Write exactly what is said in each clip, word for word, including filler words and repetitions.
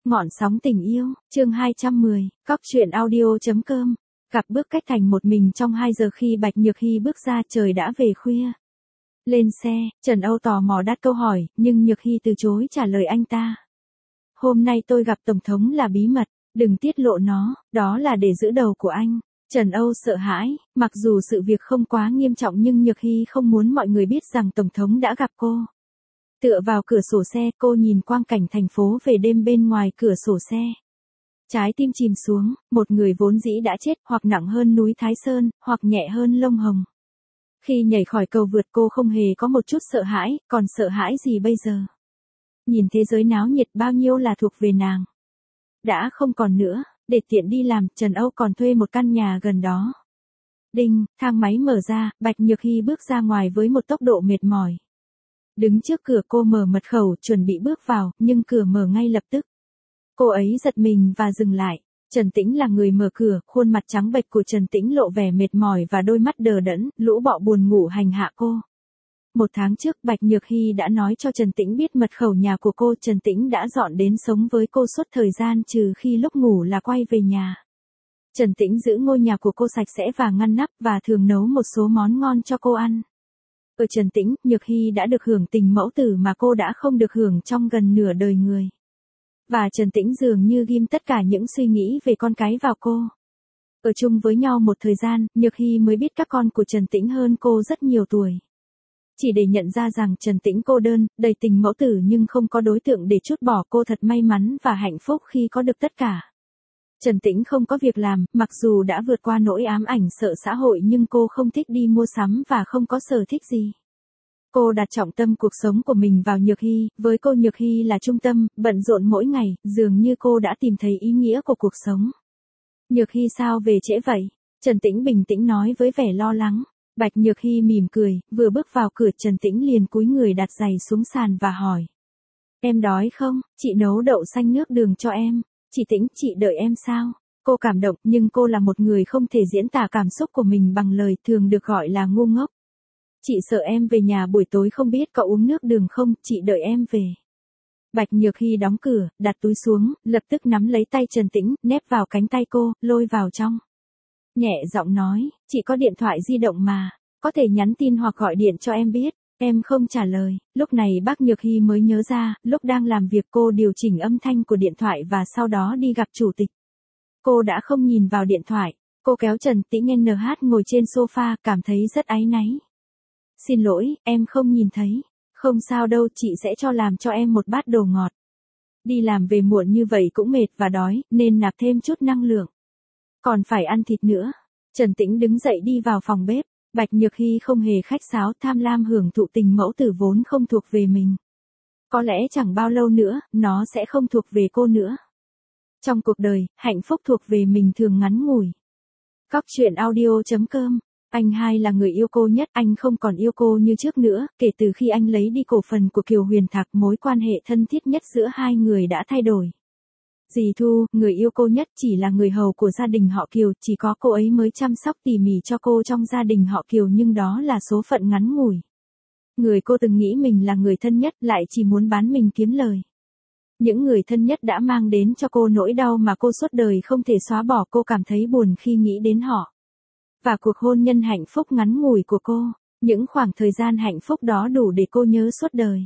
Ngọn sóng tình yêu, chương hai trăm mười, cóc truyện audio.com. Cặp bước cách thành một mình trong hai giờ khi Bạch Nhược Hy bước ra trời đã về khuya. Lên xe, Trần Âu tò mò đặt câu hỏi, nhưng Nhược Hy từ chối trả lời anh ta. Hôm nay tôi gặp Tổng thống là bí mật, đừng tiết lộ nó, đó là để giữ đầu của anh. Trần Âu sợ hãi, mặc dù sự việc không quá nghiêm trọng nhưng Nhược Hy không muốn mọi người biết rằng Tổng thống đã gặp cô. Tựa vào cửa sổ xe, cô nhìn quang cảnh thành phố về đêm bên ngoài cửa sổ xe. Trái tim chìm xuống, một người vốn dĩ đã chết, hoặc nặng hơn núi Thái Sơn, hoặc nhẹ hơn lông hồng. Khi nhảy khỏi cầu vượt cô không hề có một chút sợ hãi, còn sợ hãi gì bây giờ? Nhìn thế giới náo nhiệt bao nhiêu là thuộc về nàng. Đã không còn nữa, để tiện đi làm, Trần Âu còn thuê một căn nhà gần đó. Đinh, thang máy mở ra, Bạch Nhược Hy bước ra ngoài với một tốc độ mệt mỏi. Đứng trước cửa cô mở mật khẩu, chuẩn bị bước vào, nhưng cửa mở ngay lập tức. Cô ấy giật mình và dừng lại. Trần Tĩnh là người mở cửa, khuôn mặt trắng bệch của Trần Tĩnh lộ vẻ mệt mỏi và đôi mắt đờ đẫn, lũ bọ buồn ngủ hành hạ cô. Một tháng trước Bạch Nhược Hy đã nói cho Trần Tĩnh biết mật khẩu nhà của cô. Trần Tĩnh đã dọn đến sống với cô suốt thời gian trừ khi lúc ngủ là quay về nhà. Trần Tĩnh giữ ngôi nhà của cô sạch sẽ và ngăn nắp và thường nấu một số món ngon cho cô ăn. Ở Trần Tĩnh, Nhược Hy đã được hưởng tình mẫu tử mà cô đã không được hưởng trong gần nửa đời người. Và Trần Tĩnh dường như ghim tất cả những suy nghĩ về con cái vào cô. Ở chung với nhau một thời gian, Nhược Hy mới biết các con của Trần Tĩnh hơn cô rất nhiều tuổi. Chỉ để nhận ra rằng Trần Tĩnh cô đơn, đầy tình mẫu tử nhưng không có đối tượng để trút bỏ. Cô thật may mắn và hạnh phúc khi có được tất cả. Trần Tĩnh không có việc làm, mặc dù đã vượt qua nỗi ám ảnh sợ xã hội nhưng cô không thích đi mua sắm và không có sở thích gì. Cô đặt trọng tâm cuộc sống của mình vào Nhược Hy, với cô Nhược Hy là trung tâm, bận rộn mỗi ngày, dường như cô đã tìm thấy ý nghĩa của cuộc sống. Nhược Hy sao về trễ vậy? Trần Tĩnh bình tĩnh nói với vẻ lo lắng. Bạch Nhược Hy mỉm cười, vừa bước vào cửa Trần Tĩnh liền cúi người đặt giày xuống sàn và hỏi. Em đói không? Chị nấu đậu xanh nước đường cho em. Chị Tĩnh, chị đợi em sao? Cô cảm động, nhưng cô là một người không thể diễn tả cảm xúc của mình bằng lời, thường được gọi là ngu ngốc. Chị sợ em về nhà buổi tối không biết có uống nước đường không, chị đợi em về. Bạch Nhược Hy đóng cửa, đặt túi xuống, lập tức nắm lấy tay Trần Tĩnh, nép vào cánh tay cô, lôi vào trong. Nhẹ giọng nói, chị có điện thoại di động mà, có thể nhắn tin hoặc gọi điện cho em biết. Em không trả lời. Lúc này bác Nhược Hy mới nhớ ra, lúc đang làm việc cô điều chỉnh âm thanh của điện thoại và sau đó đi gặp chủ tịch. Cô đã không nhìn vào điện thoại. Cô kéo Trần Tĩnh en hát ngồi trên sofa, cảm thấy rất áy náy. Xin lỗi, em không nhìn thấy. Không sao đâu, chị sẽ cho làm cho em một bát đồ ngọt. Đi làm về muộn như vậy cũng mệt và đói, nên nạp thêm chút năng lượng. Còn phải ăn thịt nữa. Trần Tĩnh đứng dậy đi vào phòng bếp. Bạch Nhược Hy không hề khách sáo, tham lam hưởng thụ tình mẫu tử vốn không thuộc về mình. Có lẽ chẳng bao lâu nữa, nó sẽ không thuộc về cô nữa. Trong cuộc đời, hạnh phúc thuộc về mình thường ngắn ngủi. Cóc truyện audio.com. Anh hai là người yêu cô nhất, anh không còn yêu cô như trước nữa, kể từ khi anh lấy đi cổ phần của Kiều Huyền Thạc, mối quan hệ thân thiết nhất giữa hai người đã thay đổi. Dì Thu, người yêu cô nhất, chỉ là người hầu của gia đình họ Kiều, chỉ có cô ấy mới chăm sóc tỉ mỉ cho cô trong gia đình họ Kiều, nhưng đó là số phận ngắn ngủi. Người cô từng nghĩ mình là người thân nhất lại chỉ muốn bán mình kiếm lời. Những người thân nhất đã mang đến cho cô nỗi đau mà cô suốt đời không thể xóa bỏ, cô cảm thấy buồn khi nghĩ đến họ. Và cuộc hôn nhân hạnh phúc ngắn ngủi của cô, những khoảng thời gian hạnh phúc đó đủ để cô nhớ suốt đời.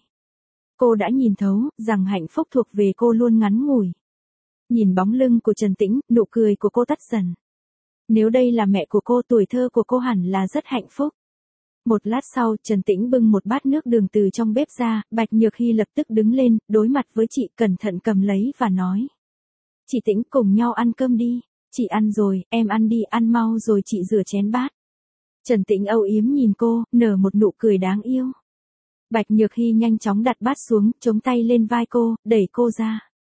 Cô đã nhìn thấu, rằng hạnh phúc thuộc về cô luôn ngắn ngủi. Nhìn bóng lưng của Trần Tĩnh, nụ cười của cô tắt dần. Nếu đây là mẹ của cô, tuổi thơ của cô hẳn là rất hạnh phúc. Một lát sau, Trần Tĩnh bưng một bát nước đường từ trong bếp ra, Bạch Nhược Hy lập tức đứng lên, đối mặt với chị, cẩn thận cầm lấy và nói. Chị Tĩnh, cùng nhau ăn cơm đi. Chị ăn rồi, em ăn đi, ăn mau rồi chị rửa chén bát. Trần Tĩnh âu yếm nhìn cô, nở một nụ cười đáng yêu. Bạch Nhược Hy nhanh chóng đặt bát xuống, chống tay lên vai cô, đẩy cô ra.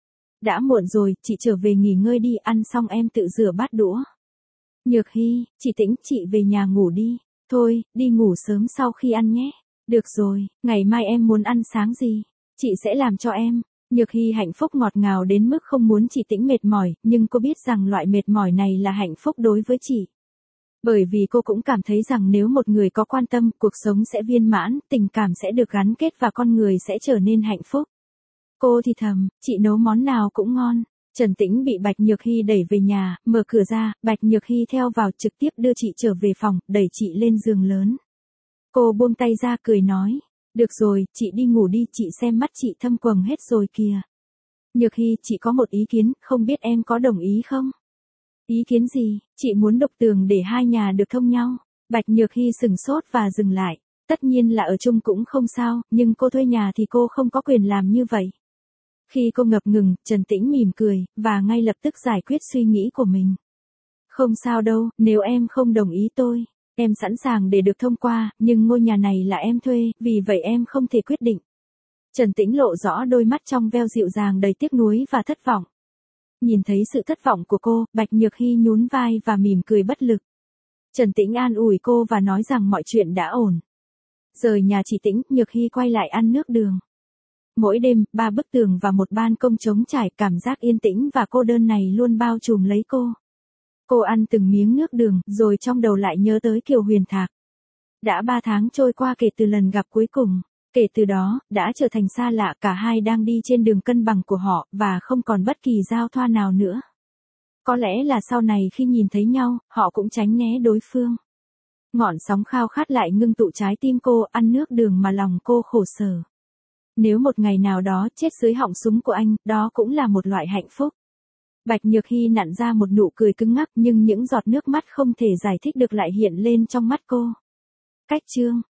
Đã muộn rồi, chị trở về nghỉ ngơi đi, ăn xong em tự rửa bát đũa. Nhược Hy, chị Tĩnh, chị về nhà ngủ đi. Thôi, đi ngủ sớm sau khi ăn nhé. Được rồi, ngày mai em muốn ăn sáng gì? Chị sẽ làm cho em. Nhược Hy hạnh phúc ngọt ngào đến mức không muốn chị Tĩnh mệt mỏi, nhưng cô biết rằng loại mệt mỏi này là hạnh phúc đối với chị. Bởi vì cô cũng cảm thấy rằng nếu một người có quan tâm, cuộc sống sẽ viên mãn, tình cảm sẽ được gắn kết và con người sẽ trở nên hạnh phúc. Cô thì thầm, chị nấu món nào cũng ngon. Trần Tĩnh bị Bạch Nhược Hy đẩy về nhà, mở cửa ra, Bạch Nhược Hy theo vào trực tiếp đưa chị trở về phòng, đẩy chị lên giường lớn. Cô buông tay ra cười nói, được rồi, chị đi ngủ đi, chị xem mắt chị thâm quầng hết rồi kìa. Nhược Hy, chị có một ý kiến, không biết em có đồng ý không? Ý kiến gì? Chị muốn đục tường để hai nhà được thông nhau. Bạch Nhược Hy sừng sốt và dừng lại. Tất nhiên là ở chung cũng không sao, nhưng cô thuê nhà thì cô không có quyền làm như vậy. Khi cô ngập ngừng, Trần Tĩnh mỉm cười, và ngay lập tức giải quyết suy nghĩ của mình. Không sao đâu, nếu em không đồng ý tôi, em sẵn sàng để được thông qua, nhưng ngôi nhà này là em thuê, vì vậy em không thể quyết định. Trần Tĩnh lộ rõ đôi mắt trong veo dịu dàng đầy tiếc nuối và thất vọng. Nhìn thấy sự thất vọng của cô, Bạch Nhược Hy nhún vai và mỉm cười bất lực. Trần Tĩnh an ủi cô và nói rằng mọi chuyện đã ổn. Rời nhà chị Tĩnh, Nhược Hy quay lại ăn nước đường. Mỗi đêm, ba bức tường và một ban công trống trải, cảm giác yên tĩnh và cô đơn này luôn bao trùm lấy cô. Cô ăn từng miếng nước đường, rồi trong đầu lại nhớ tới Kiều Huyền Thạc. Đã ba tháng trôi qua kể từ lần gặp cuối cùng. Kể từ đó, đã trở thành xa lạ, cả hai đang đi trên đường cân bằng của họ, và không còn bất kỳ giao thoa nào nữa. Có lẽ là sau này khi nhìn thấy nhau, họ cũng tránh né đối phương. Ngọn sóng khao khát lại ngưng tụ trái tim cô, ăn nước đường mà lòng cô khổ sở. Nếu một ngày nào đó chết dưới họng súng của anh, đó cũng là một loại hạnh phúc. Bạch Nhược Hy nặn ra một nụ cười cứng ngắc, nhưng những giọt nước mắt không thể giải thích được lại hiện lên trong mắt cô. Cách chương